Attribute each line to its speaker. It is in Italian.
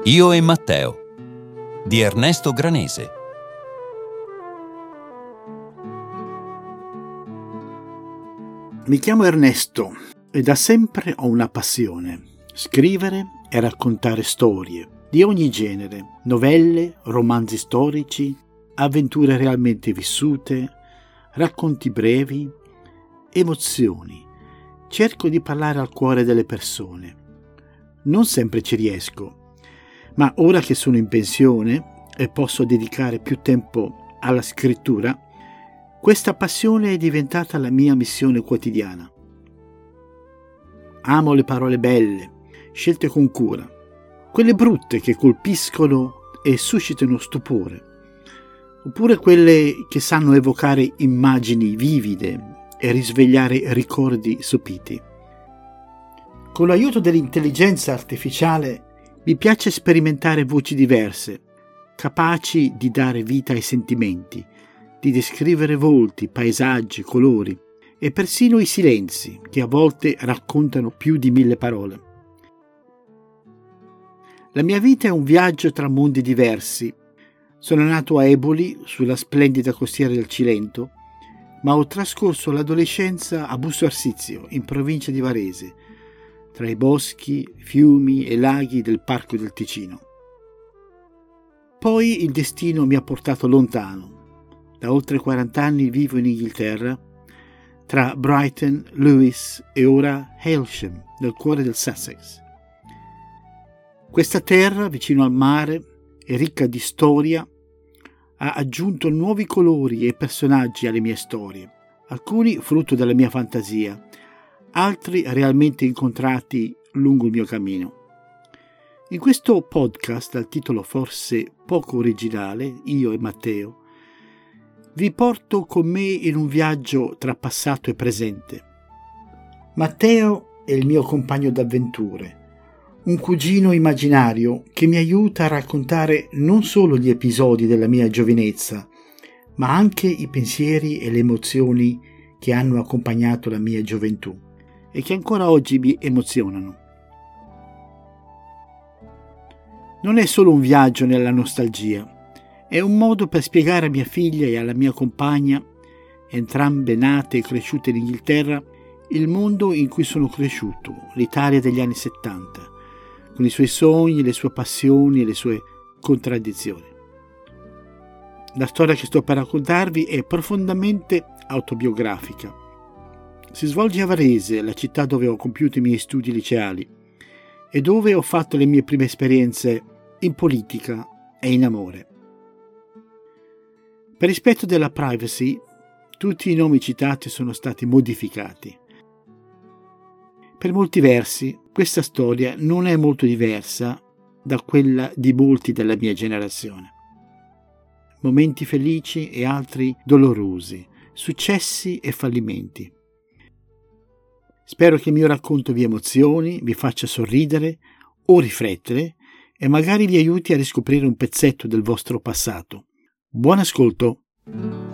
Speaker 1: Io e Matteo di Ernesto Granese.
Speaker 2: Mi chiamo Ernesto e da sempre ho una passione: scrivere e raccontare storie di ogni genere, novelle, romanzi storici, avventure realmente vissute, racconti brevi, emozioni. Cerco di parlare al cuore delle persone. Non sempre ci riesco, ma ora che sono in pensione e posso dedicare più tempo alla scrittura, questa passione è diventata la mia missione quotidiana. Amo le parole belle, scelte con cura, quelle brutte che colpiscono e suscitano stupore, oppure quelle che sanno evocare immagini vivide e risvegliare ricordi sopiti. Con l'aiuto dell'intelligenza artificiale mi piace sperimentare voci diverse, capaci di dare vita ai sentimenti, di descrivere volti, paesaggi, colori e persino i silenzi che a volte raccontano più di 1000 parole. La mia vita è un viaggio tra mondi diversi. Sono nato a Eboli, sulla splendida costiera del Cilento, ma ho trascorso l'adolescenza a Busto Arsizio, in provincia di Varese, tra i boschi, fiumi e laghi del Parco del Ticino. Poi il destino mi ha portato lontano. Da oltre 40 anni vivo in Inghilterra, tra Brighton, Lewes e ora Hailsham, nel cuore del Sussex. Questa terra, vicino al mare e ricca di storia, ha aggiunto nuovi colori e personaggi alle mie storie, alcuni frutto della mia fantasia, altri realmente incontrati lungo il mio cammino. In questo podcast, dal titolo forse poco originale, Io e Matteo, vi porto con me in un viaggio tra passato e presente. Matteo è il mio compagno d'avventure, un cugino immaginario che mi aiuta a raccontare non solo gli episodi della mia giovinezza, ma anche i pensieri e le emozioni che hanno accompagnato la mia gioventù e che ancora oggi mi emozionano. Non è solo un viaggio nella nostalgia, è un modo per spiegare a mia figlia e alla mia compagna, entrambe nate e cresciute in Inghilterra, il mondo in cui sono cresciuto, l'Italia degli anni 70, con i suoi sogni, le sue passioni e le sue contraddizioni. La storia che sto per raccontarvi è profondamente autobiografica. Si svolge a Varese, la città dove ho compiuto i miei studi liceali e dove ho fatto le mie prime esperienze in politica e in amore. Per rispetto della privacy, tutti i nomi citati sono stati modificati. Per molti versi, questa storia non è molto diversa da quella di molti della mia generazione. Momenti felici e altri dolorosi, successi e fallimenti. Spero che il mio racconto vi emozioni, vi faccia sorridere o riflettere e magari vi aiuti a riscoprire un pezzetto del vostro passato. Buon ascolto!